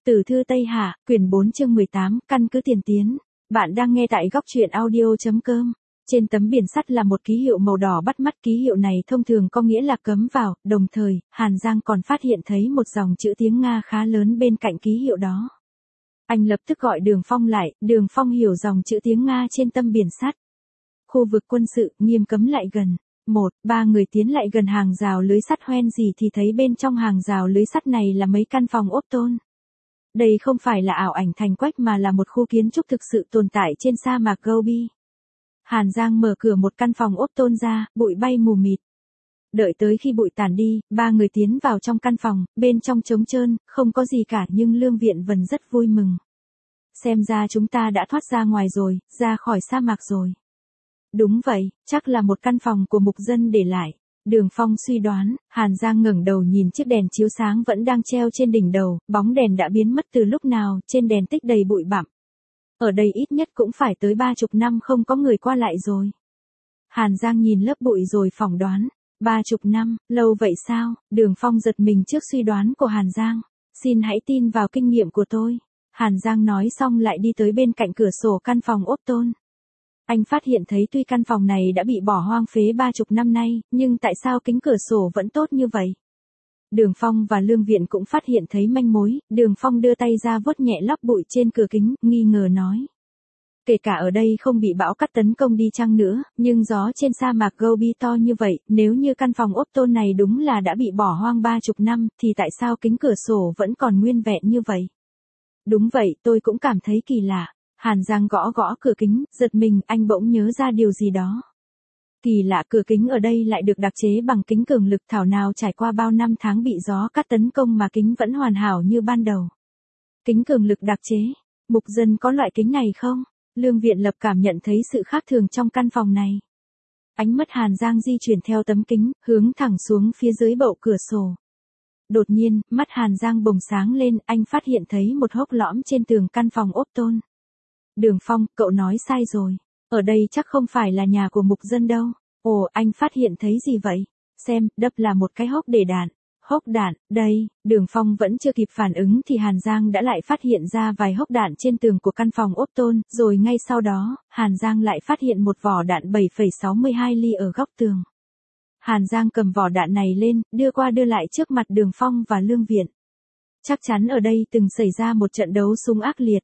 Tử thư Tây Hạ, quyển 4 chương 18, căn cứ tiền tiến. Bạn đang nghe tại góc truyện audio.com. Trên tấm biển sắt là một ký hiệu màu đỏ bắt mắt, ký hiệu này thông thường có nghĩa là cấm vào, đồng thời, Hàn Giang còn phát hiện thấy một dòng chữ tiếng Nga khá lớn bên cạnh ký hiệu đó. Anh lập tức gọi Đường Phong lại, Đường Phong hiểu dòng chữ tiếng Nga trên tấm biển sắt. Khu vực quân sự, nghiêm cấm lại gần. Ba người tiến lại gần hàng rào lưới sắt hoen gì thì thấy bên trong hàng rào lưới sắt này là mấy căn phòng ốp tôn. Đây không phải là ảo ảnh thành quách mà là một khu kiến trúc thực sự tồn tại trên sa mạc Gobi. Hàn Giang mở cửa một căn phòng ốp tôn ra, bụi bay mù mịt. Đợi tới khi bụi tàn đi, ba người tiến vào trong căn phòng, bên trong trống trơn, không có gì cả nhưng Lương Viện Vân rất vui mừng. Xem ra chúng ta đã thoát ra ngoài rồi, ra khỏi sa mạc rồi. Đúng vậy, chắc là một căn phòng của mục dân để lại. Đường Phong suy đoán, Hàn Giang ngẩng đầu nhìn chiếc đèn chiếu sáng vẫn đang treo trên đỉnh đầu, bóng đèn đã biến mất từ lúc nào, trên đèn tích đầy bụi bặm. Ở đây ít nhất cũng phải tới 30 năm không có người qua lại rồi. Hàn Giang nhìn lớp bụi rồi phỏng đoán, 30 năm, lâu vậy sao? Đường Phong giật mình trước suy đoán của Hàn Giang. Xin hãy tin vào kinh nghiệm của tôi. Hàn Giang nói xong lại đi tới bên cạnh cửa sổ căn phòng ốp tôn. Anh phát hiện thấy tuy căn phòng này đã bị bỏ hoang phế 30 năm nay, nhưng tại sao kính cửa sổ vẫn tốt như vậy? Đường Phong và Lương Viện cũng phát hiện thấy manh mối, Đường Phong đưa tay ra vuốt nhẹ lót bụi trên cửa kính, nghi ngờ nói. Kể cả ở đây không bị bão cát tấn công đi chăng nữa, nhưng gió trên sa mạc Gobi to như vậy, nếu như căn phòng ốp tôn này đúng là đã bị bỏ hoang 30 năm, thì tại sao kính cửa sổ vẫn còn nguyên vẹn như vậy? Đúng vậy, tôi cũng cảm thấy kỳ lạ. Hàn Giang gõ gõ cửa kính, giật mình, anh bỗng nhớ ra điều gì đó. Kỳ lạ, cửa kính ở đây lại được đặc chế bằng kính cường lực, thảo nào trải qua bao năm tháng bị gió cát tấn công mà kính vẫn hoàn hảo như ban đầu. Kính cường lực đặc chế, mục dân có loại kính này không? Lương Viện Lập cảm nhận thấy sự khác thường trong căn phòng này. Ánh mắt Hàn Giang di chuyển theo tấm kính, hướng thẳng xuống phía dưới bậu cửa sổ. Đột nhiên, mắt Hàn Giang bồng sáng lên, anh phát hiện thấy một hốc lõm trên tường căn phòng ốp tôn. Đường Phong, cậu nói sai rồi. Ở đây chắc không phải là nhà của mục dân đâu. Ồ, anh phát hiện thấy gì vậy? Xem, đập là một cái hốc để đạn. Hốc đạn, đây, Đường Phong vẫn chưa kịp phản ứng thì Hàn Giang đã lại phát hiện ra vài hốc đạn trên tường của căn phòng ốp tôn, rồi ngay sau đó, Hàn Giang lại phát hiện một vỏ đạn 7,62 ly ở góc tường. Hàn Giang cầm vỏ đạn này lên, đưa qua đưa lại trước mặt Đường Phong và Lương Viện. Chắc chắn ở đây từng xảy ra một trận đấu súng ác liệt.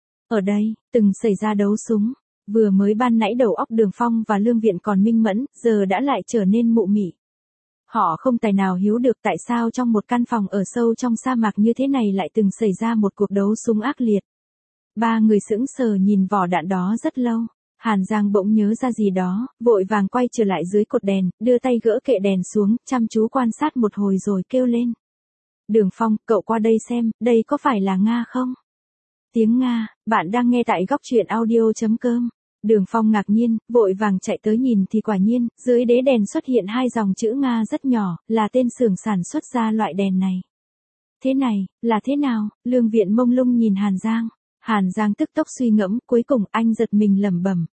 Ở đây, từng xảy ra đấu súng. Vừa mới ban nãy đầu óc Đường Phong và Lương Viện còn minh mẫn, giờ đã lại trở nên mụ mị. Họ không tài nào hiểu được tại sao trong một căn phòng ở sâu trong sa mạc như thế này lại từng xảy ra một cuộc đấu súng ác liệt. Ba người sững sờ nhìn vỏ đạn đó rất lâu. Hàn Giang bỗng nhớ ra gì đó, vội vàng quay trở lại dưới cột đèn, đưa tay gỡ kệ đèn xuống, chăm chú quan sát một hồi rồi kêu lên. Đường Phong, cậu qua đây xem, đây có phải là Nga không? Tiếng Nga, bạn đang nghe tại góc truyện audio.com. Đường Phong ngạc nhiên, vội vàng chạy tới nhìn thì quả nhiên, dưới đế đèn xuất hiện hai dòng chữ Nga rất nhỏ, là tên xưởng sản xuất ra loại đèn này. Thế này, là thế nào? Lương Viện mông lung nhìn Hàn Giang. Hàn Giang tức tốc suy ngẫm, cuối cùng anh giật mình lẩm bẩm.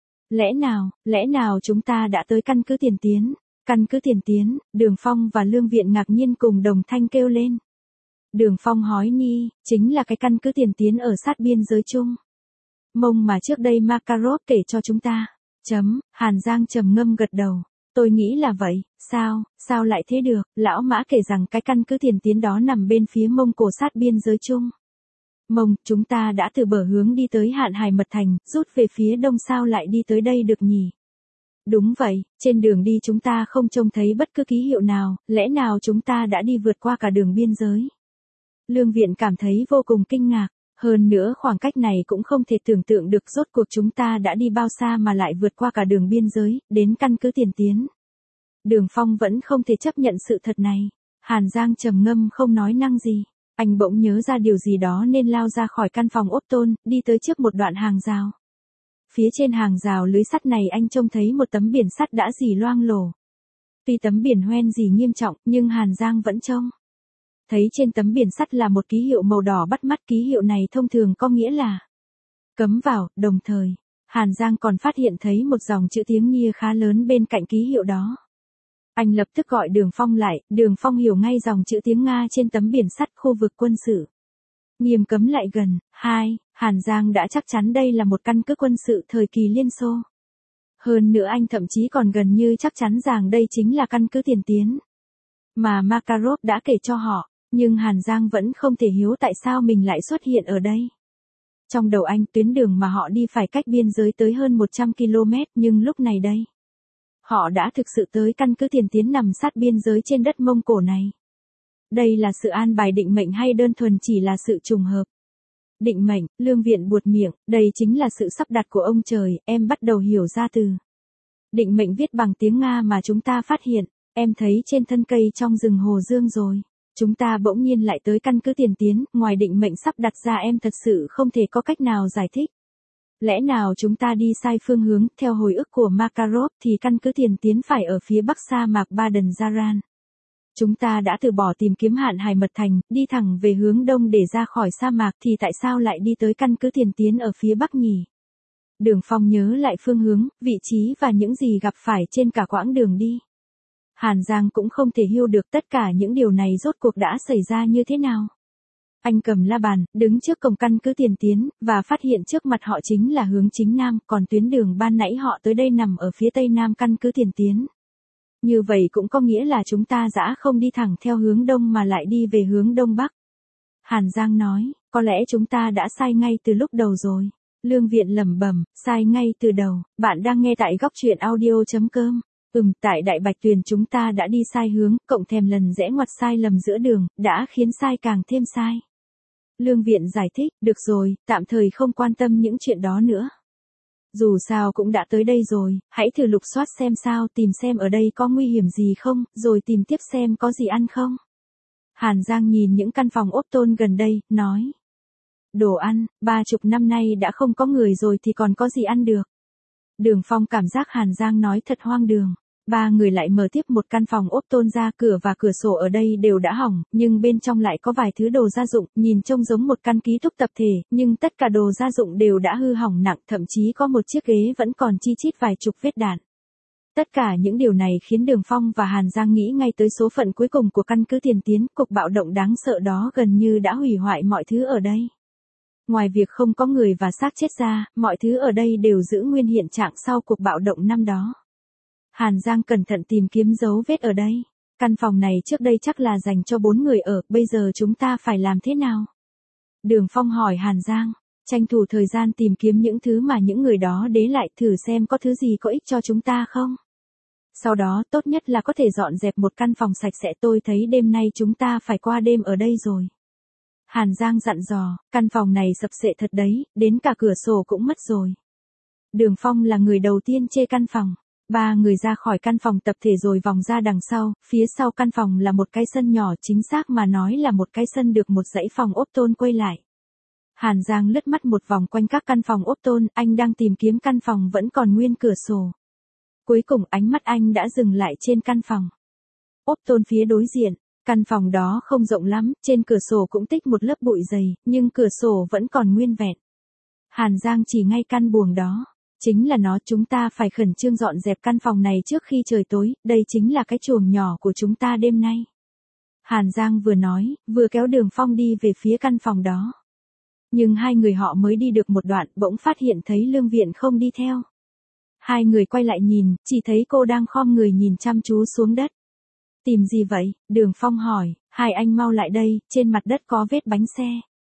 Lẽ nào chúng ta đã tới căn cứ tiền tiến? Căn cứ tiền tiến, Đường Phong và Lương Viện ngạc nhiên cùng đồng thanh kêu lên. Đường Phong hỏi nghi, chính là cái căn cứ tiền tiến ở sát biên giới chung. Mông mà trước đây Makarov kể cho chúng ta. Hàn Giang trầm ngâm gật đầu. Tôi nghĩ là vậy, sao lại thế được, lão Mã kể rằng cái căn cứ tiền tiến đó nằm bên phía Mông Cổ sát biên giới chung. Mông, chúng ta đã từ bờ hướng đi tới Hạn Hải Mật Thành, rút về phía đông sao lại đi tới đây được nhỉ? Đúng vậy, trên đường đi chúng ta không trông thấy bất cứ ký hiệu nào, lẽ nào chúng ta đã đi vượt qua cả đường biên giới? Lương Viện cảm thấy vô cùng kinh ngạc, hơn nữa khoảng cách này cũng không thể tưởng tượng được rốt cuộc chúng ta đã đi bao xa mà lại vượt qua cả đường biên giới, đến căn cứ tiền tiến. Đường Phong vẫn không thể chấp nhận sự thật này. Hàn Giang trầm ngâm không nói năng gì. Anh bỗng nhớ ra điều gì đó nên lao ra khỏi căn phòng ốp tôn, đi tới trước một đoạn hàng rào. Phía trên hàng rào lưới sắt này anh trông thấy một tấm biển sắt đã rỉ loang lổ. Tuy tấm biển hoen rỉ nghiêm trọng, nhưng Hàn Giang vẫn trông thấy trên tấm biển sắt là một ký hiệu màu đỏ bắt mắt, ký hiệu này thông thường có nghĩa là cấm vào, đồng thời, Hàn Giang còn phát hiện thấy một dòng chữ tiếng Nga khá lớn bên cạnh ký hiệu đó. Anh lập tức gọi Đường Phong lại, Đường Phong hiểu ngay dòng chữ tiếng Nga trên tấm biển sắt khu vực quân sự. Nghiêm cấm lại gần. 2. Hàn Giang đã chắc chắn đây là một căn cứ quân sự thời kỳ Liên Xô. Hơn nữa anh thậm chí còn gần như chắc chắn rằng đây chính là căn cứ tiền tiến mà Makarov đã kể cho họ, nhưng Hàn Giang vẫn không thể hiểu tại sao mình lại xuất hiện ở đây. Trong đầu anh, tuyến đường mà họ đi phải cách biên giới tới hơn 100 km, nhưng lúc này đây, họ đã thực sự tới căn cứ tiền tiến nằm sát biên giới trên đất Mông Cổ này. Đây là sự an bài định mệnh hay đơn thuần chỉ là sự trùng hợp? Định mệnh, Lương Viện buột miệng, đây chính là sự sắp đặt của ông trời, em bắt đầu hiểu ra từ định mệnh viết bằng tiếng Nga mà chúng ta phát hiện, em thấy trên thân cây trong rừng Hồ Dương rồi. Chúng ta bỗng nhiên lại tới căn cứ tiền tiến, ngoài định mệnh sắp đặt ra em thật sự không thể có cách nào giải thích. Lẽ nào chúng ta đi sai phương hướng, theo hồi ức của Makarov thì căn cứ tiền tiến phải ở phía bắc sa mạc Baden-Zaran. Chúng ta đã từ bỏ tìm kiếm Hạn Hải Mật Thành, đi thẳng về hướng đông để ra khỏi sa mạc thì tại sao lại đi tới căn cứ tiền tiến ở phía bắc nhỉ? Đường Phong nhớ lại phương hướng, vị trí và những gì gặp phải trên cả quãng đường đi. Hàn Giang cũng không thể hiểu được tất cả những điều này rốt cuộc đã xảy ra như thế nào. Anh cầm la bàn, đứng trước cổng căn cứ tiền tiến, và phát hiện trước mặt họ chính là hướng chính nam, còn tuyến đường ban nãy họ tới đây nằm ở phía tây nam căn cứ tiền tiến. Như vậy cũng có nghĩa là chúng ta đã không đi thẳng theo hướng đông mà lại đi về hướng đông bắc. Hàn Giang nói, có lẽ chúng ta đã sai ngay từ lúc đầu rồi. Lương Viện lẩm bẩm, sai ngay từ đầu. Bạn đang nghe tại góc truyện audio.com. Tại Đại Bạch Tuyền chúng ta đã đi sai hướng, cộng thèm lần rẽ ngoặt sai lầm giữa đường, đã khiến sai càng thêm sai. Lương Viện giải thích, được rồi, tạm thời không quan tâm những chuyện đó nữa. Dù sao cũng đã tới đây rồi, hãy thử lục soát xem sao, tìm xem ở đây có nguy hiểm gì không, rồi tìm tiếp xem có gì ăn không. Hàn Giang nhìn những căn phòng ốp tôn gần đây, nói. Đồ ăn, 30 năm nay đã không có người rồi thì còn có gì ăn được. Đường Phong cảm giác Hàn Giang nói thật hoang đường. Ba người lại mở tiếp một căn phòng ốp tôn ra, cửa và cửa sổ ở đây đều đã hỏng, nhưng bên trong lại có vài thứ đồ gia dụng, nhìn trông giống một căn ký túc tập thể, nhưng tất cả đồ gia dụng đều đã hư hỏng nặng, thậm chí có một chiếc ghế vẫn còn chi chít vài chục vết đạn. Tất cả những điều này khiến Đường Phong và Hàn Giang nghĩ ngay tới số phận cuối cùng của căn cứ tiền tiến, cuộc bạo động đáng sợ đó gần như đã hủy hoại mọi thứ ở đây. Ngoài việc không có người và xác chết ra, mọi thứ ở đây đều giữ nguyên hiện trạng sau cuộc bạo động năm đó. Hàn Giang cẩn thận tìm kiếm dấu vết ở đây. Căn phòng này trước đây chắc là dành cho 4 người ở, bây giờ chúng ta phải làm thế nào? Đường Phong hỏi Hàn Giang, tranh thủ thời gian tìm kiếm những thứ mà những người đó để lại, thử xem có thứ gì có ích cho chúng ta không? Sau đó tốt nhất là có thể dọn dẹp một căn phòng sạch sẽ, tôi thấy đêm nay chúng ta phải qua đêm ở đây rồi. Hàn Giang dặn dò, căn phòng này sập xệ thật đấy, đến cả cửa sổ cũng mất rồi. Đường Phong là người đầu tiên chê căn phòng. Ba người ra khỏi căn phòng tập thể rồi vòng ra đằng sau, phía sau căn phòng là một cái sân nhỏ, chính xác mà nói là một cái sân được một dãy phòng ốp tôn quay lại. Hàn Giang lướt mắt một vòng quanh các căn phòng ốp tôn, anh đang tìm kiếm căn phòng vẫn còn nguyên cửa sổ. Cuối cùng ánh mắt anh đã dừng lại trên căn phòng ốp tôn phía đối diện. Căn phòng đó không rộng lắm, trên cửa sổ cũng tích một lớp bụi dày, nhưng cửa sổ vẫn còn nguyên vẹn. Hàn Giang chỉ ngay căn buồng đó. Chính là nó, chúng ta phải khẩn trương dọn dẹp căn phòng này trước khi trời tối, đây chính là cái chuồng nhỏ của chúng ta đêm nay. Hàn Giang vừa nói, vừa kéo Đường Phong đi về phía căn phòng đó. Nhưng hai người họ mới đi được một đoạn, bỗng phát hiện thấy Lương Viện không đi theo. Hai người quay lại nhìn, chỉ thấy cô đang khom người nhìn chăm chú xuống đất. Tìm gì vậy? Đường Phong hỏi, hai anh mau lại đây, trên mặt đất có vết bánh xe.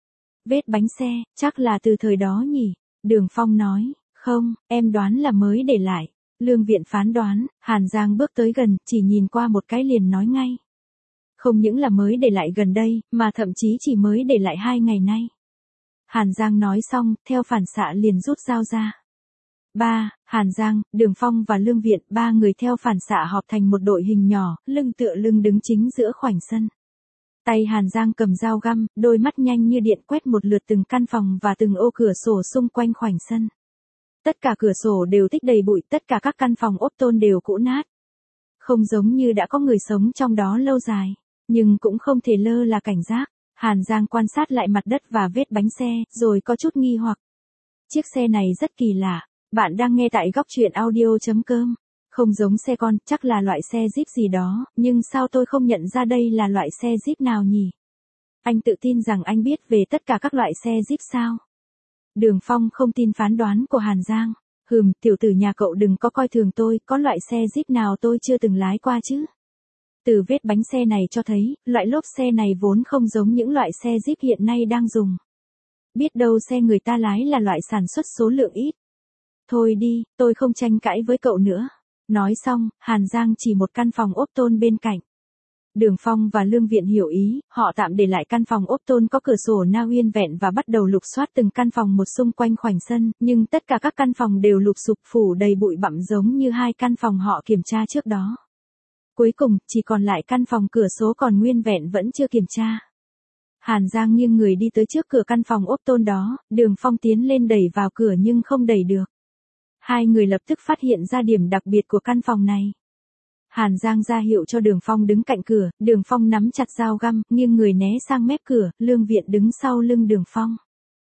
Vết bánh xe, chắc là từ thời đó nhỉ? Đường Phong nói. Không, em đoán là mới để lại. Lương Viện phán đoán. Hàn Giang bước tới gần, chỉ nhìn qua một cái liền nói ngay. Không những là mới để lại gần đây, mà thậm chí chỉ mới để lại 2 ngày nay. Hàn Giang nói xong, theo phản xạ liền rút dao ra. Hàn Giang, Đường Phong và Lương Viện, 3 người theo phản xạ họp thành một đội hình nhỏ, lưng tựa lưng đứng chính giữa khoảnh sân. Tay Hàn Giang cầm dao găm, đôi mắt nhanh như điện quét một lượt từng căn phòng và từng ô cửa sổ xung quanh khoảnh sân. Tất cả cửa sổ đều tích đầy bụi, tất cả các căn phòng ốp tôn đều cũ nát. Không giống như đã có người sống trong đó lâu dài, nhưng cũng không thể lơ là cảnh giác. Hàn Giang quan sát lại mặt đất và vết bánh xe, rồi có chút nghi hoặc. Chiếc xe này rất kỳ lạ. Bạn đang nghe tại góc truyện audio.com. Không giống xe con, chắc là loại xe Jeep gì đó, nhưng sao tôi không nhận ra đây là loại xe Jeep nào nhỉ? Anh tự tin rằng anh biết về tất cả các loại xe Jeep sao? Đường Phong không tin phán đoán của Hàn Giang. Tiểu tử nhà cậu đừng có coi thường tôi, có loại xe Jeep nào tôi chưa từng lái qua chứ? Từ vết bánh xe này cho thấy, loại lốp xe này vốn không giống những loại xe Jeep hiện nay đang dùng. Biết đâu xe người ta lái là loại sản xuất số lượng ít. Thôi đi, tôi không tranh cãi với cậu nữa. Nói xong, Hàn Giang chỉ một căn phòng ốp tôn bên cạnh. Đường Phong và Lương Viện hiểu ý, họ tạm để lại căn phòng ốp tôn có cửa sổ na nguyên vẹn và bắt đầu lục soát từng căn phòng một xung quanh khoảnh sân, nhưng tất cả các căn phòng đều lục sụp phủ đầy bụi bặm giống như hai căn phòng họ kiểm tra trước đó. Cuối cùng, chỉ còn lại căn phòng cửa số còn nguyên vẹn vẫn chưa kiểm tra. Hàn Giang nghiêng người đi tới trước cửa căn phòng ốp tôn đó, Đường Phong tiến lên đẩy vào cửa nhưng không đẩy được. Hai người lập tức phát hiện ra điểm đặc biệt của căn phòng này. Hàn Giang ra hiệu cho Đường Phong đứng cạnh cửa, Đường Phong nắm chặt dao găm, nghiêng người né sang mép cửa, Lương Viện đứng sau lưng Đường Phong.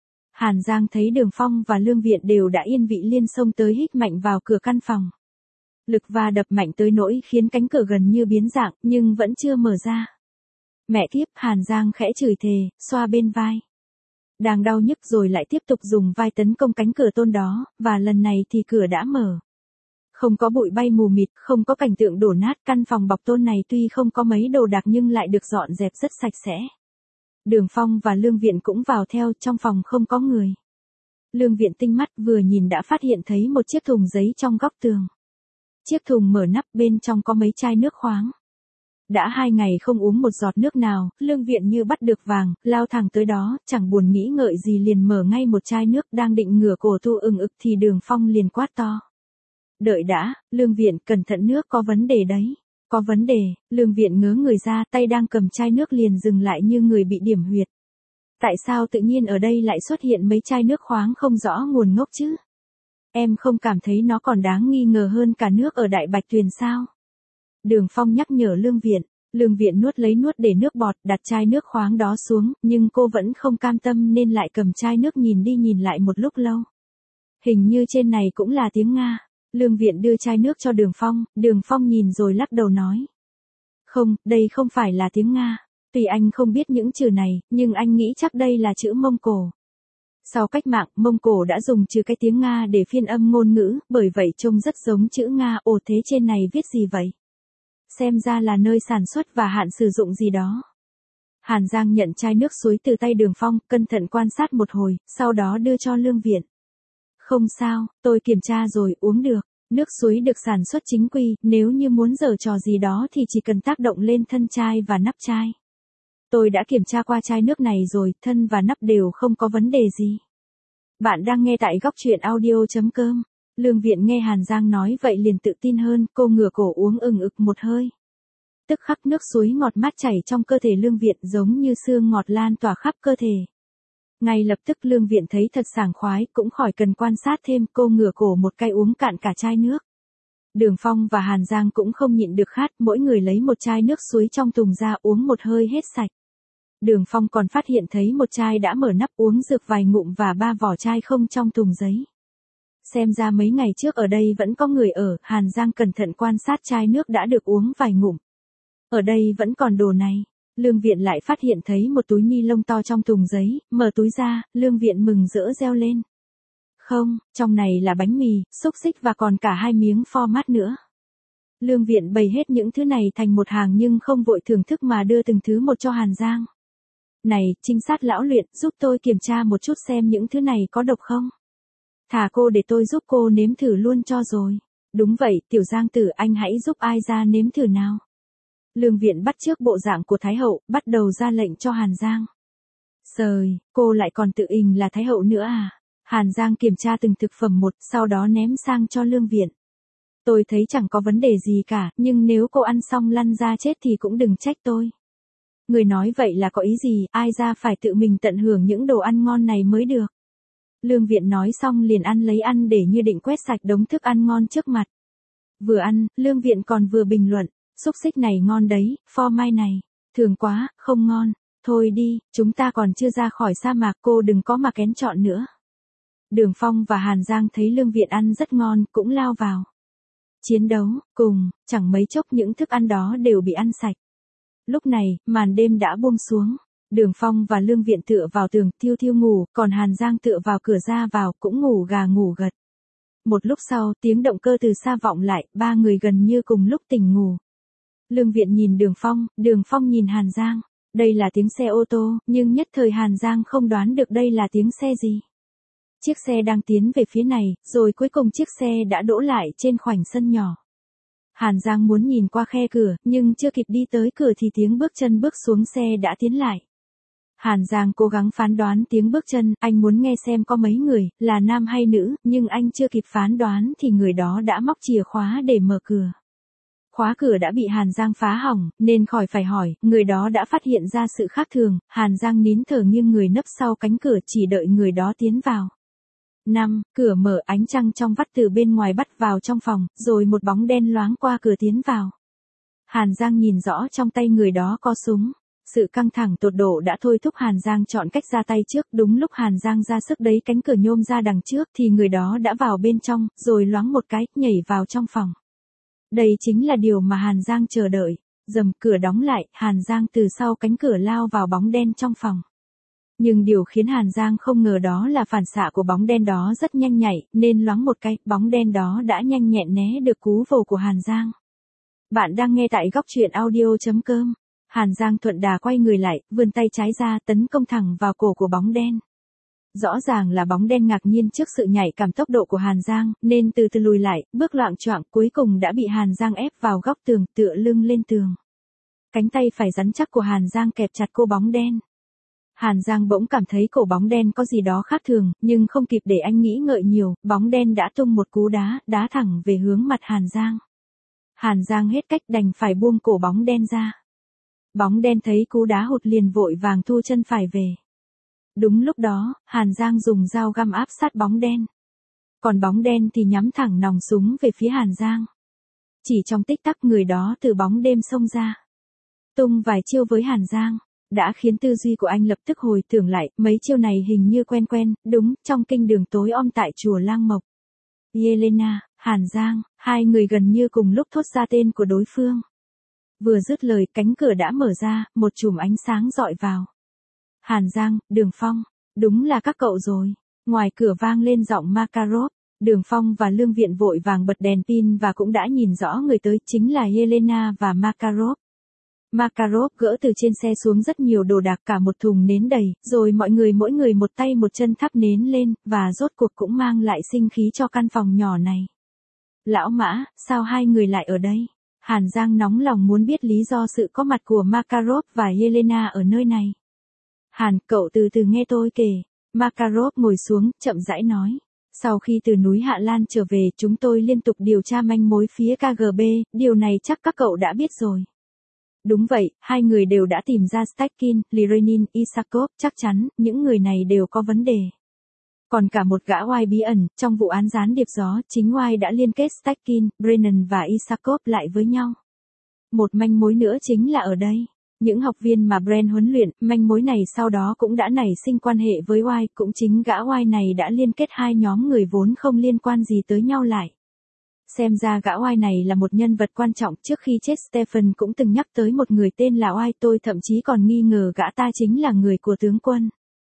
Hàn Giang thấy Đường Phong và Lương Viện đều đã yên vị liên xông tới hít mạnh vào cửa căn phòng. Lực va đập mạnh tới nỗi khiến cánh cửa gần như biến dạng, nhưng vẫn chưa mở ra. Mẹ kiếp, Hàn Giang khẽ chửi thề, xoa bên vai. Đang đau nhức rồi lại tiếp tục dùng vai tấn công cánh cửa tôn đó, và lần này thì cửa đã mở. Không có bụi bay mù mịt, không có cảnh tượng đổ nát, căn phòng bọc tôn này tuy không có mấy đồ đạc nhưng lại được dọn dẹp rất sạch sẽ. Đường Phong và Lương Viện cũng vào theo, trong phòng không có người. Lương Viện tinh mắt vừa nhìn đã phát hiện thấy một chiếc thùng giấy trong góc tường. Chiếc thùng mở nắp, bên trong có mấy chai nước khoáng. Đã 2 ngày không uống một giọt nước nào, Lương Viện như bắt được vàng, lao thẳng tới đó, chẳng buồn nghĩ ngợi gì liền mở ngay một chai nước, đang định ngửa cổ tu ừng ực thì Đường Phong liền quát to. Đợi đã, Lương Viện, cẩn thận, nước có vấn đề đấy. Có vấn đề. Lương Viện ngớ người ra, tay đang cầm chai nước liền dừng lại như người bị điểm huyệt. Tại sao tự nhiên ở đây lại xuất hiện mấy chai nước khoáng không rõ nguồn gốc chứ? Em không cảm thấy nó còn đáng nghi ngờ hơn cả nước ở Đại Bạch Tuyền sao? Đường Phong nhắc nhở Lương Viện. Lương Viện nuốt để nước bọt, đặt chai nước khoáng đó xuống, nhưng cô vẫn không cam tâm nên lại cầm chai nước nhìn đi nhìn lại một lúc lâu. Hình như trên này cũng là tiếng Nga. Lương Viện đưa chai nước cho Đường Phong nhìn rồi lắc đầu nói. Không, đây không phải là tiếng Nga. Tuy anh không biết những chữ này, nhưng anh nghĩ chắc đây là chữ Mông Cổ. Sau cách mạng, Mông Cổ đã dùng trừ cái tiếng Nga để phiên âm ngôn ngữ, bởi vậy trông rất giống chữ Nga. Ồ, thế trên này viết gì vậy? Xem ra là nơi sản xuất và hạn sử dụng gì đó. Hàn Giang nhận chai nước suối từ tay Đường Phong, cẩn thận quan sát một hồi, sau đó đưa cho Lương Viện. Không sao, tôi kiểm tra rồi, uống được. Nước suối được sản xuất chính quy, nếu như muốn giở trò gì đó thì chỉ cần tác động lên thân chai và nắp chai. Tôi đã kiểm tra qua chai nước này rồi, thân và nắp đều không có vấn đề gì. Bạn đang nghe tại góc truyện audio.com. Lương Viện nghe Hàn Giang nói vậy liền tự tin hơn, cô ngửa cổ uống ừng ực một hơi. Tức khắc nước suối ngọt mát chảy trong cơ thể Lương Viện giống như sương ngọt lan tỏa khắp cơ thể. Ngay lập tức Lương Viện thấy thật sảng khoái, cũng khỏi cần quan sát thêm, cô ngửa cổ một cái uống cạn cả chai nước. Đường Phong và Hàn Giang cũng không nhịn được khát, mỗi người lấy một chai nước suối trong thùng ra uống một hơi hết sạch. Đường Phong còn phát hiện thấy một chai đã mở nắp uống rực vài ngụm và 3 vỏ chai không trong thùng giấy. Xem ra mấy ngày trước ở đây vẫn có người ở, Hàn Giang cẩn thận quan sát chai nước đã được uống vài ngụm. Ở đây vẫn còn đồ này. Lương Viện lại phát hiện thấy một túi ni lông to trong thùng giấy, mở túi ra, Lương Viện mừng rỡ reo lên. Không, trong này là bánh mì, xúc xích và còn cả 2 miếng pho mát nữa. Lương Viện bày hết những thứ này thành một hàng nhưng không vội thưởng thức mà đưa từng thứ một cho Hàn Giang. Này, trinh sát lão luyện, giúp tôi kiểm tra một chút xem những thứ này có độc không? Thả cô để tôi giúp cô nếm thử luôn cho rồi. Đúng vậy, Tiểu Giang tử, anh hãy giúp ai ra nếm thử nào. Lương Viện bắt chước bộ dạng của Thái Hậu, bắt đầu ra lệnh cho Hàn Giang. Sời, cô lại còn tự ình là Thái Hậu nữa à? Hàn Giang kiểm tra từng thực phẩm một, sau đó ném sang cho Lương Viện. Tôi thấy chẳng có vấn đề gì cả, nhưng nếu cô ăn xong lăn ra chết thì cũng đừng trách tôi. Người nói vậy là có ý gì, ai ra phải tự mình tận hưởng những đồ ăn ngon này mới được. Lương Viện nói xong liền ăn lấy ăn để như định quét sạch đống thức ăn ngon trước mặt. Vừa ăn, Lương Viện còn vừa bình luận, xúc xích này ngon đấy, phô mai này, thường quá, không ngon, thôi đi, chúng ta còn chưa ra khỏi sa mạc, cô đừng có mà kén chọn nữa. Đường Phong và Hàn Giang thấy Lương Viện ăn rất ngon, cũng lao vào. Chiến đấu, cùng, chẳng mấy chốc những thức ăn đó đều bị ăn sạch. Lúc này, màn đêm đã buông xuống. Đường Phong và Lương Viện tựa vào tường, thiêu thiêu ngủ, còn Hàn Giang tựa vào cửa ra vào, cũng ngủ gà ngủ gật. Một lúc sau, tiếng động cơ từ xa vọng lại, ba người gần như cùng lúc tỉnh ngủ. Lương Viện nhìn Đường Phong nhìn Hàn Giang. Đây là tiếng xe ô tô, nhưng nhất thời Hàn Giang không đoán được đây là tiếng xe gì. Chiếc xe đang tiến về phía này, rồi cuối cùng chiếc xe đã đỗ lại trên khoảnh sân nhỏ. Hàn Giang muốn nhìn qua khe cửa, nhưng chưa kịp đi tới cửa thì tiếng bước chân bước xuống xe đã tiến lại. Hàn Giang cố gắng phán đoán tiếng bước chân, anh muốn nghe xem có mấy người, là nam hay nữ, nhưng anh chưa kịp phán đoán thì người đó đã móc chìa khóa để mở cửa. Khóa cửa đã bị Hàn Giang phá hỏng, nên khỏi phải hỏi, người đó đã phát hiện ra sự khác thường, Hàn Giang nín thở nghiêng người nấp sau cánh cửa chỉ đợi người đó tiến vào. 5. Cửa mở, ánh trăng trong vắt từ bên ngoài bắt vào trong phòng, rồi một bóng đen loáng qua cửa tiến vào. Hàn Giang nhìn rõ trong tay người đó có súng. Sự căng thẳng tột độ đã thôi thúc Hàn Giang chọn cách ra tay trước, đúng lúc Hàn Giang ra sức đẩy cánh cửa nhôm ra đằng trước thì người đó đã vào bên trong, rồi loáng một cái, nhảy vào trong phòng. Đây chính là điều mà Hàn Giang chờ đợi. Rầm, cửa đóng lại, Hàn Giang từ sau cánh cửa lao vào bóng đen trong phòng. Nhưng điều khiến Hàn Giang không ngờ đó là phản xạ của bóng đen đó rất nhanh nhạy, nên loáng một cái, bóng đen đó đã nhanh nhẹn né được cú vồ của Hàn Giang. Bạn đang nghe tại góc truyện audio.com. Hàn Giang thuận đà quay người lại, vươn tay trái ra, tấn công thẳng vào cổ của bóng đen. Rõ ràng là bóng đen ngạc nhiên trước sự nhảy cảm tốc độ của Hàn Giang, nên từ từ lùi lại, bước loạng choạng, cuối cùng đã bị Hàn Giang ép vào góc tường, tựa lưng lên tường. Cánh tay phải rắn chắc của Hàn Giang kẹp chặt cô bóng đen. Hàn Giang bỗng cảm thấy cổ bóng đen có gì đó khác thường, nhưng không kịp để anh nghĩ ngợi nhiều, bóng đen đã tung một cú đá thẳng về hướng mặt Hàn Giang. Hàn Giang hết cách đành phải buông cổ bóng đen ra. Bóng đen thấy cú đá hụt liền vội vàng thu chân phải về. Đúng lúc đó, Hàn Giang dùng dao găm áp sát bóng đen. Còn bóng đen thì nhắm thẳng nòng súng về phía Hàn Giang. Chỉ trong tích tắc người đó từ bóng đêm xông ra. Tung vài chiêu với Hàn Giang, đã khiến tư duy của anh lập tức hồi tưởng lại, mấy chiêu này hình như quen quen, đúng, trong kinh đường tối om tại chùa Lang Mộc. Yelena, Hàn Giang, hai người gần như cùng lúc thốt ra tên của đối phương. Vừa dứt lời, cánh cửa đã mở ra, một chùm ánh sáng rọi vào. Hàn Giang, Đường Phong, đúng là các cậu rồi. Ngoài cửa vang lên giọng Makarov. Đường Phong và Lương Viện vội vàng bật đèn pin và cũng đã nhìn rõ người tới, chính là Yelena và Makarov. Makarov gỡ từ trên xe xuống rất nhiều đồ đạc, cả một thùng nến đầy, rồi mọi người mỗi người một tay một chân thắp nến lên, và rốt cuộc cũng mang lại sinh khí cho căn phòng nhỏ này. Lão Mã, sao hai người lại ở đây? Hàn Giang nóng lòng muốn biết lý do sự có mặt của Makarov và Yelena ở nơi này. Hàn, cậu từ từ nghe tôi kể. Makarov ngồi xuống, chậm rãi nói. Sau khi từ núi Hạ Lan trở về, chúng tôi liên tục điều tra manh mối phía KGB, điều này chắc các cậu đã biết rồi. Đúng vậy, hai người đều đã tìm ra Stachkin, Lirenin, Isakov, chắc chắn, những người này đều có vấn đề. Còn cả một gã oai bí ẩn, trong vụ án gián điệp gió, chính oai đã liên kết Stachkin, Brennan và Isakov lại với nhau. Một manh mối nữa chính là ở đây. Những học viên mà Bren huấn luyện, manh mối này sau đó cũng đã nảy sinh quan hệ với oai, cũng chính gã oai này đã liên kết hai nhóm người vốn không liên quan gì tới nhau lại. Xem ra gã oai này là một nhân vật quan trọng, trước khi chết Stephen cũng từng nhắc tới một người tên là oai, tôi thậm chí còn nghi ngờ gã ta chính là người của tướng quân.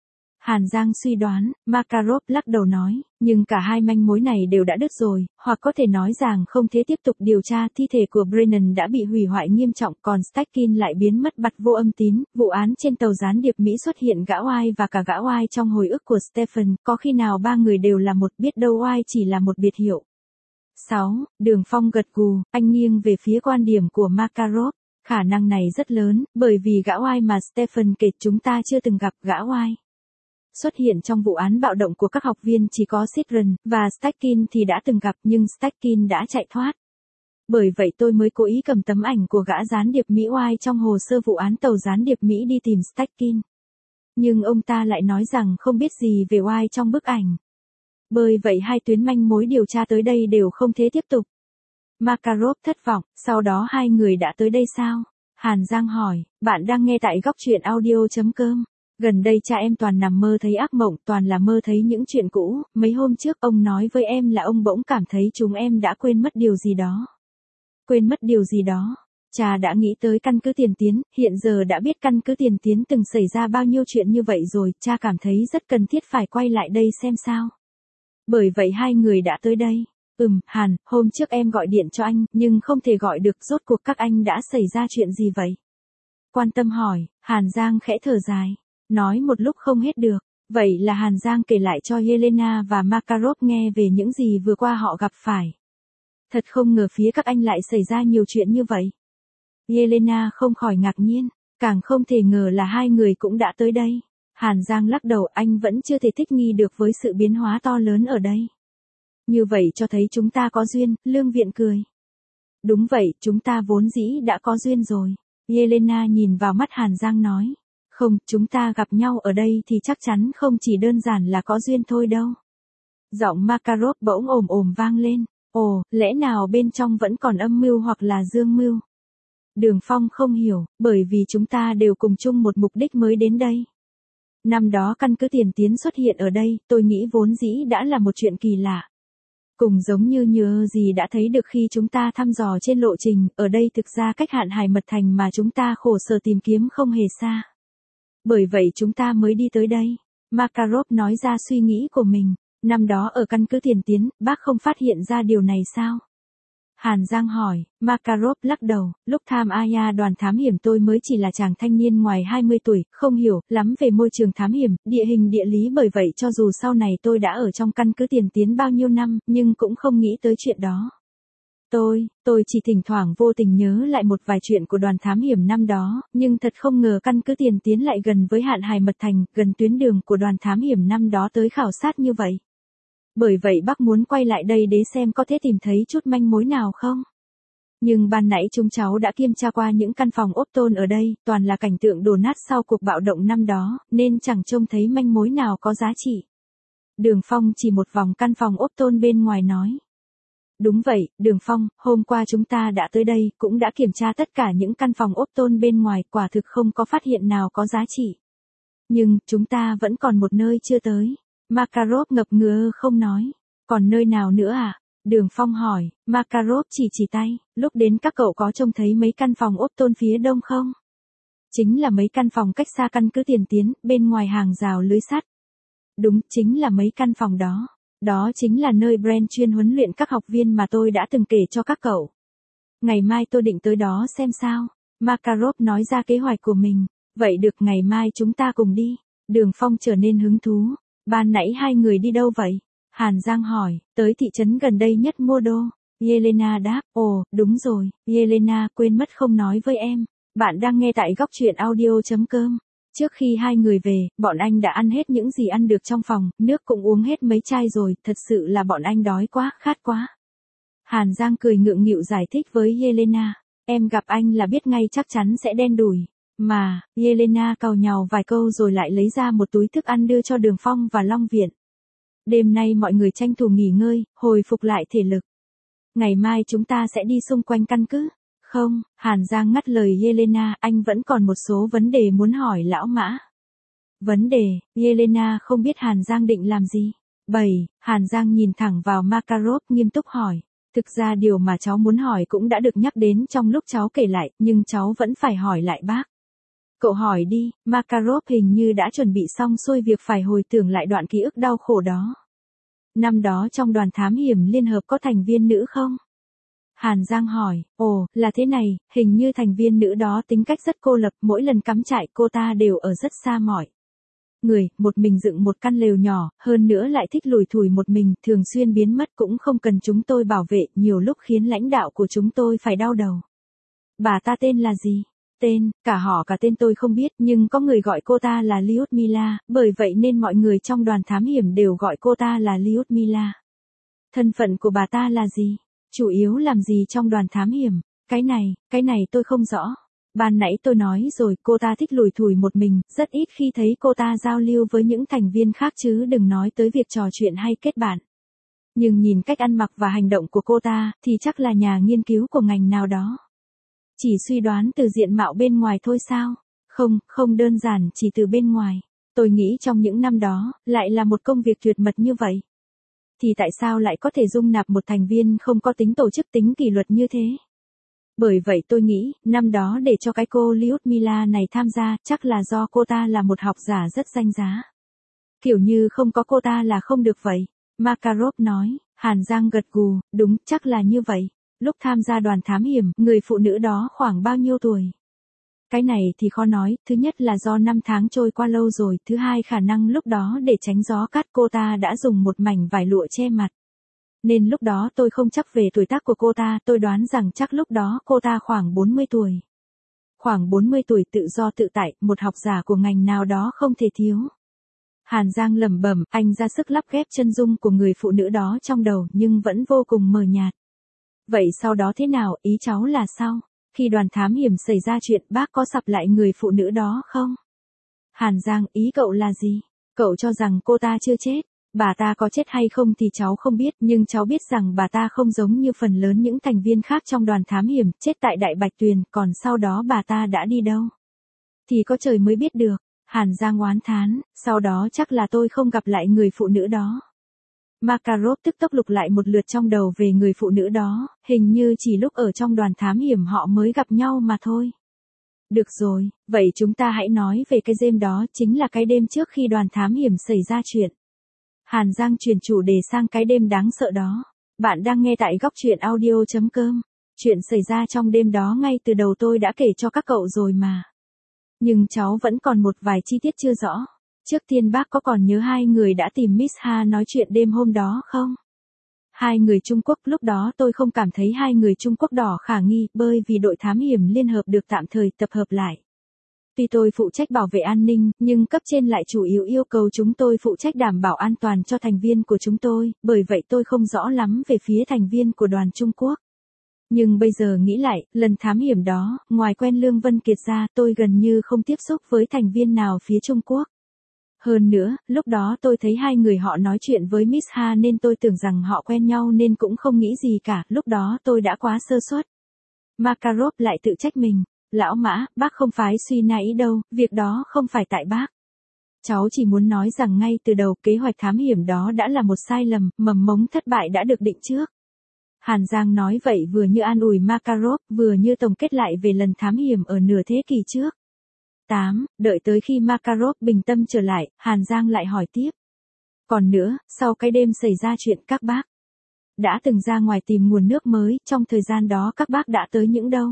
Hàn Giang suy đoán, Makarov lắc đầu nói, nhưng cả hai manh mối này đều đã đứt rồi, hoặc có thể nói rằng không thể tiếp tục điều tra, thi thể của Brennan đã bị hủy hoại nghiêm trọng, còn Stachkin lại biến mất bặt vô âm tín, vụ án trên tàu gián điệp Mỹ xuất hiện gã oai và cả gã oai trong hồi ức của Stephen, có khi nào ba người đều là một, biết đâu oai chỉ là một biệt hiệu. 6. Đường Phong gật gù, anh nghiêng về phía quan điểm của Makarov. Khả năng này rất lớn, bởi vì gã oai mà Stephen kể chúng ta chưa từng gặp, gã oai xuất hiện trong vụ án bạo động của các học viên chỉ có Sidran, và Stachkin thì đã từng gặp nhưng Stachkin đã chạy thoát. Bởi vậy tôi mới cố ý cầm tấm ảnh của gã gián điệp Mỹ oai trong hồ sơ vụ án tàu gián điệp Mỹ đi tìm Stachkin. Nhưng ông ta lại nói rằng không biết gì về oai trong bức ảnh. Bởi vậy hai tuyến manh mối điều tra tới đây đều không thể tiếp tục. Makarov thất vọng, sau đó hai người đã tới đây sao? Hàn Giang hỏi, bạn đang nghe tại góc truyện audio.com. Gần đây cha em toàn nằm mơ thấy ác mộng, toàn là mơ thấy những chuyện cũ, mấy hôm trước ông nói với em là ông bỗng cảm thấy chúng em đã quên mất điều gì đó. Quên mất điều gì đó? Cha đã nghĩ tới căn cứ tiền tiến, hiện giờ đã biết căn cứ tiền tiến từng xảy ra bao nhiêu chuyện như vậy rồi, cha cảm thấy rất cần thiết phải quay lại đây xem sao. Bởi vậy hai người đã tới đây. Hàn, hôm trước em gọi điện cho anh, nhưng không thể gọi được, rốt cuộc các anh đã xảy ra chuyện gì vậy? Quan tâm hỏi, Hàn Giang khẽ thở dài. Nói một lúc không hết được. Vậy là Hàn Giang kể lại cho Yelena và Makarov nghe về những gì vừa qua họ gặp phải. Thật không ngờ phía các anh lại xảy ra nhiều chuyện như vậy. Yelena không khỏi ngạc nhiên, càng không thể ngờ là hai người cũng đã tới đây. Hàn Giang lắc đầu, anh vẫn chưa thể thích nghi được với sự biến hóa to lớn ở đây. Như vậy cho thấy chúng ta có duyên, Lương Viện cười. Đúng vậy, chúng ta vốn dĩ đã có duyên rồi. Yelena nhìn vào mắt Hàn Giang nói. Không, chúng ta gặp nhau ở đây thì chắc chắn không chỉ đơn giản là có duyên thôi đâu. Giọng Makarov bỗng ồm ồm vang lên. Ồ, lẽ nào bên trong vẫn còn âm mưu hoặc là dương mưu? Đường Phong không hiểu, bởi vì chúng ta đều cùng chung một mục đích mới đến đây. Năm đó căn cứ tiền tiến xuất hiện ở đây, tôi nghĩ vốn dĩ đã là một chuyện kỳ lạ. Cũng giống như nhớ gì đã thấy được khi chúng ta thăm dò trên lộ trình, ở đây thực ra cách Hạn Hải Mật Thành mà chúng ta khổ sở tìm kiếm không hề xa. Bởi vậy chúng ta mới đi tới đây. Makarov nói ra suy nghĩ của mình. Năm đó ở căn cứ tiền tiến, bác không phát hiện ra điều này sao? Hàn Giang hỏi, Makarov lắc đầu, lúc tham Aya đoàn thám hiểm tôi mới chỉ là chàng thanh niên ngoài 20 tuổi, không hiểu lắm về môi trường thám hiểm, địa hình địa lý, bởi vậy cho dù sau này tôi đã ở trong căn cứ tiền tiến bao nhiêu năm, nhưng cũng không nghĩ tới chuyện đó. Tôi chỉ thỉnh thoảng vô tình nhớ lại một vài chuyện của đoàn thám hiểm năm đó, nhưng thật không ngờ căn cứ tiền tiến lại gần với Hạn Hải Mật Thành, gần tuyến đường của đoàn thám hiểm năm đó tới khảo sát như vậy. Bởi vậy bác muốn quay lại đây để xem có thể tìm thấy chút manh mối nào không. Nhưng ban nãy chúng cháu đã kiểm tra qua những căn phòng ốp tôn ở đây, toàn là cảnh tượng đổ nát sau cuộc bạo động năm đó, nên chẳng trông thấy manh mối nào có giá trị. Đường Phong chỉ một vòng căn phòng ốp tôn bên ngoài nói. Đúng vậy, Đường Phong, hôm qua chúng ta đã tới đây, cũng đã kiểm tra tất cả những căn phòng ốp tôn bên ngoài, quả thực không có phát hiện nào có giá trị. Nhưng, chúng ta vẫn còn một nơi chưa tới. Makarov ngập ngừng không nói. Còn nơi nào nữa à? Đường Phong hỏi. Makarov chỉ tay. Lúc đến các cậu có trông thấy mấy căn phòng ốp tôn phía đông không? Chính là mấy căn phòng cách xa căn cứ tiền tiến, bên ngoài hàng rào lưới sắt. Đúng, chính là mấy căn phòng đó. Đó chính là nơi Brent chuyên huấn luyện các học viên mà tôi đã từng kể cho các cậu. Ngày mai tôi định tới đó xem sao. Makarov nói ra kế hoạch của mình. Vậy được, ngày mai chúng ta cùng đi. Đường Phong trở nên hứng thú. Ban nãy hai người đi đâu vậy? Hàn Giang hỏi, tới thị trấn gần đây nhất mua đô. Yelena đáp, ồ, đúng rồi, Yelena quên mất không nói với em. Bạn đang nghe tại góc truyện audio.com. Trước khi hai người về, bọn anh đã ăn hết những gì ăn được trong phòng, nước cũng uống hết mấy chai rồi, thật sự là bọn anh đói quá, khát quá. Hàn Giang cười ngượng nghịu giải thích với Yelena, em gặp anh là biết ngay chắc chắn sẽ đen đủi. Mà, Yelena càu nhàu vài câu rồi lại lấy ra một túi thức ăn đưa cho Đường Phong và Long Viện. Đêm nay mọi người tranh thủ nghỉ ngơi, hồi phục lại thể lực. Ngày mai chúng ta sẽ đi xung quanh căn cứ. Không, Hàn Giang ngắt lời Yelena, anh vẫn còn một số vấn đề muốn hỏi lão Mã. Vấn đề, Yelena không biết Hàn Giang định làm gì. 7. Hàn Giang nhìn thẳng vào Makarov nghiêm túc hỏi. Thực ra điều mà cháu muốn hỏi cũng đã được nhắc đến trong lúc cháu kể lại, nhưng cháu vẫn phải hỏi lại bác. Cậu hỏi đi, Makarov hình như đã chuẩn bị xong xuôi việc phải hồi tưởng lại đoạn ký ức đau khổ đó. Năm đó trong đoàn thám hiểm liên hợp có thành viên nữ không? Hàn Giang hỏi, ồ, là thế này, hình như thành viên nữ đó tính cách rất cô lập, mỗi lần cắm trại cô ta đều ở rất xa mọi người, một mình dựng một căn lều nhỏ, hơn nữa lại thích lủi thủi một mình, thường xuyên biến mất cũng không cần chúng tôi bảo vệ, nhiều lúc khiến lãnh đạo của chúng tôi phải đau đầu. Bà ta tên là gì? Tên, cả họ cả tên tôi không biết, nhưng có người gọi cô ta là Lyudmila, bởi vậy nên mọi người trong đoàn thám hiểm đều gọi cô ta là Lyudmila. Thân phận của bà ta là gì? Chủ yếu làm gì trong đoàn thám hiểm? Cái này tôi không rõ. Ban nãy tôi nói rồi, cô ta thích lủi thủi một mình, rất ít khi thấy cô ta giao lưu với những thành viên khác chứ đừng nói tới việc trò chuyện hay kết bạn. Nhưng nhìn cách ăn mặc và hành động của cô ta, thì chắc là nhà nghiên cứu của ngành nào đó. Chỉ suy đoán từ diện mạo bên ngoài thôi sao? Không đơn giản chỉ từ bên ngoài. Tôi nghĩ trong những năm đó, lại là một công việc tuyệt mật như vậy. Thì tại sao lại có thể dung nạp một thành viên không có tính tổ chức tính kỷ luật như thế? Bởi vậy tôi nghĩ, năm đó để cho cái cô Lyudmila này tham gia, chắc là do cô ta là một học giả rất danh giá. Kiểu như không có cô ta là không được vậy. Makarov nói, Hàn Giang gật gù, đúng, chắc là như vậy. Lúc tham gia đoàn thám hiểm, người phụ nữ đó khoảng bao nhiêu tuổi? Cái này thì khó nói, thứ nhất là do năm tháng trôi qua lâu rồi, thứ hai khả năng lúc đó để tránh gió cát cô ta đã dùng một mảnh vải lụa che mặt. Nên lúc đó tôi không chắc về tuổi tác của cô ta, tôi đoán rằng chắc lúc đó cô ta khoảng 40 tuổi. Khoảng 40 tuổi tự do tự tại, một học giả của ngành nào đó không thể thiếu. Hàn Giang lẩm bẩm, anh ra sức lắp ghép chân dung của người phụ nữ đó trong đầu nhưng vẫn vô cùng mờ nhạt. Vậy sau đó thế nào, ý cháu là sao? Khi đoàn thám hiểm xảy ra chuyện bác có sặp lại người phụ nữ đó không? Hàn Giang, ý cậu là gì? Cậu cho rằng cô ta chưa chết. Bà ta có chết hay không thì cháu không biết, nhưng cháu biết rằng bà ta không giống như phần lớn những thành viên khác trong đoàn thám hiểm, chết tại Đại Bạch Tuyền, còn sau đó bà ta đã đi đâu? Thì có trời mới biết được. Hàn Giang oán thán, sau đó chắc là tôi không gặp lại người phụ nữ đó. Makarov tức tốc lục lại một lượt trong đầu về người phụ nữ đó, hình như chỉ lúc ở trong đoàn thám hiểm họ mới gặp nhau mà thôi. Được rồi, vậy chúng ta hãy nói về cái đêm đó, chính là cái đêm trước khi đoàn thám hiểm xảy ra chuyện. Hàn Giang chuyển chủ đề sang cái đêm đáng sợ đó. Bạn đang nghe tại góc truyện audio.com. Chuyện xảy ra trong đêm đó ngay từ đầu tôi đã kể cho các cậu rồi mà. Nhưng cháu vẫn còn một vài chi tiết chưa rõ. Trước tiên bác có còn nhớ hai người đã tìm Miss Ha nói chuyện đêm hôm đó không? Hai người Trung Quốc, lúc đó tôi không cảm thấy hai người Trung Quốc đỏ khả nghi, bởi vì đội thám hiểm liên hợp được tạm thời tập hợp lại. Tuy tôi phụ trách bảo vệ an ninh, nhưng cấp trên lại chủ yếu yêu cầu chúng tôi phụ trách đảm bảo an toàn cho thành viên của chúng tôi, bởi vậy tôi không rõ lắm về phía thành viên của đoàn Trung Quốc. Nhưng bây giờ nghĩ lại, lần thám hiểm đó, ngoài quen Lương Vân Kiệt ra, tôi gần như không tiếp xúc với thành viên nào phía Trung Quốc. Hơn nữa, lúc đó tôi thấy hai người họ nói chuyện với Miss Ha nên tôi tưởng rằng họ quen nhau nên cũng không nghĩ gì cả, lúc đó tôi đã quá sơ suất. Makarov lại tự trách mình. Lão Mã, bác không phải suy nãy đâu, việc đó không phải tại bác. Cháu chỉ muốn nói rằng ngay từ đầu kế hoạch thám hiểm đó đã là một sai lầm, mầm mống thất bại đã được định trước. Hàn Giang nói vậy vừa như an ủi Makarov, vừa như tổng kết lại về lần thám hiểm ở nửa thế kỷ trước. 8. Đợi tới khi Makarov bình tâm trở lại, Hàn Giang lại hỏi tiếp. Còn nữa, sau cái đêm xảy ra chuyện các bác đã từng ra ngoài tìm nguồn nước mới, trong thời gian đó các bác đã tới những đâu?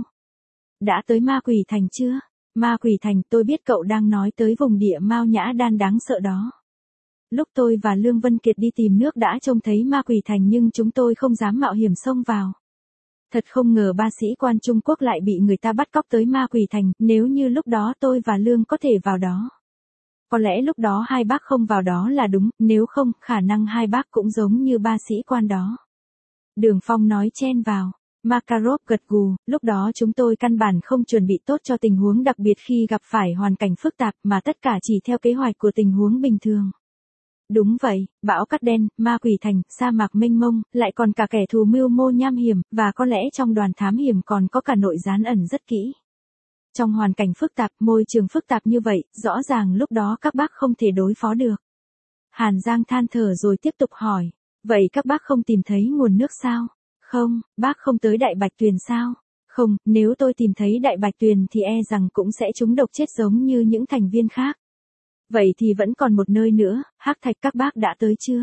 Đã tới Ma Quỷ Thành chưa? Ma Quỷ Thành, tôi biết cậu đang nói tới vùng địa Mao Nhã Đan đáng sợ đó. Lúc tôi và Lương Vân Kiệt đi tìm nước đã trông thấy Ma Quỷ Thành nhưng chúng tôi không dám mạo hiểm xông vào. Thật không ngờ ba sĩ quan Trung Quốc lại bị người ta bắt cóc tới Ma Quỷ Thành, nếu như lúc đó tôi và Lương có thể vào đó. Có lẽ lúc đó hai bác không vào đó là đúng, nếu không, khả năng hai bác cũng giống như ba sĩ quan đó. Đường Phong nói chen vào. Makarov gật gù, lúc đó chúng tôi căn bản không chuẩn bị tốt cho tình huống đặc biệt khi gặp phải hoàn cảnh phức tạp mà tất cả chỉ theo kế hoạch của tình huống bình thường. Đúng vậy, bão cát đen, Ma Quỷ Thành, sa mạc mênh mông, lại còn cả kẻ thù mưu mô nham hiểm, và có lẽ trong đoàn thám hiểm còn có cả nội gián ẩn rất kỹ. Trong hoàn cảnh phức tạp, môi trường phức tạp như vậy, rõ ràng lúc đó các bác không thể đối phó được. Hàn Giang than thở rồi tiếp tục hỏi, vậy các bác không tìm thấy nguồn nước sao? Không, bác không tới Đại Bạch Tuyền sao? Không, nếu tôi tìm thấy Đại Bạch Tuyền thì e rằng cũng sẽ trúng độc chết giống như những thành viên khác. Vậy thì vẫn còn một nơi nữa, Hắc Thạch các bác đã tới chưa?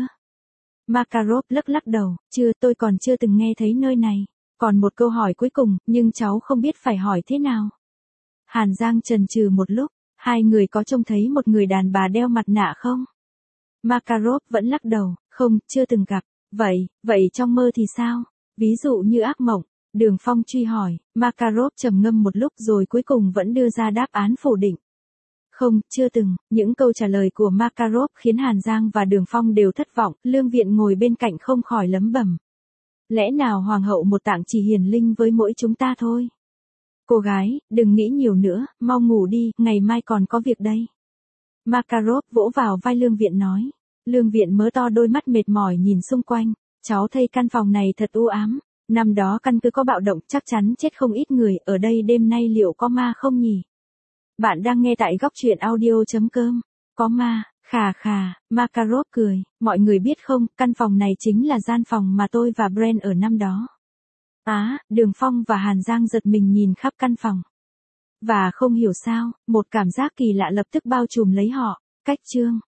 Makarov lắc đầu, chưa, tôi còn chưa từng nghe thấy nơi này. Còn một câu hỏi cuối cùng, nhưng cháu không biết phải hỏi thế nào. Hàn Giang chần chừ một lúc, hai người có trông thấy một người đàn bà đeo mặt nạ không? Makarov vẫn lắc đầu, không, chưa từng gặp. Vậy trong mơ thì sao? Ví dụ như ác mộng, Đường Phong truy hỏi, Makarov trầm ngâm một lúc rồi cuối cùng vẫn đưa ra đáp án phủ định. Không, chưa từng, những câu trả lời của Makarov khiến Hàn Giang và Đường Phong đều thất vọng, Lương Viện ngồi bên cạnh không khỏi lẩm bẩm. Lẽ nào Hoàng hậu một tạng chỉ hiển linh với mỗi chúng ta thôi? Cô gái, đừng nghĩ nhiều nữa, mau ngủ đi, ngày mai còn có việc đây. Makarov vỗ vào vai Lương Viện nói. Lương Viện mớ to đôi mắt mệt mỏi nhìn xung quanh. Cháu thấy căn phòng này thật u ám. Năm đó căn cứ có bạo động chắc chắn chết không ít người, ở đây đêm nay liệu có ma không nhỉ? Bạn đang nghe tại góc truyện audio.com. Có ma, khà, Makarov cười, mọi người biết không, căn phòng này chính là gian phòng mà tôi và Brent ở năm đó. Đường Phong và Hàn Giang giật mình nhìn khắp căn phòng. Và không hiểu sao, một cảm giác kỳ lạ lập tức bao trùm lấy họ. Cách chương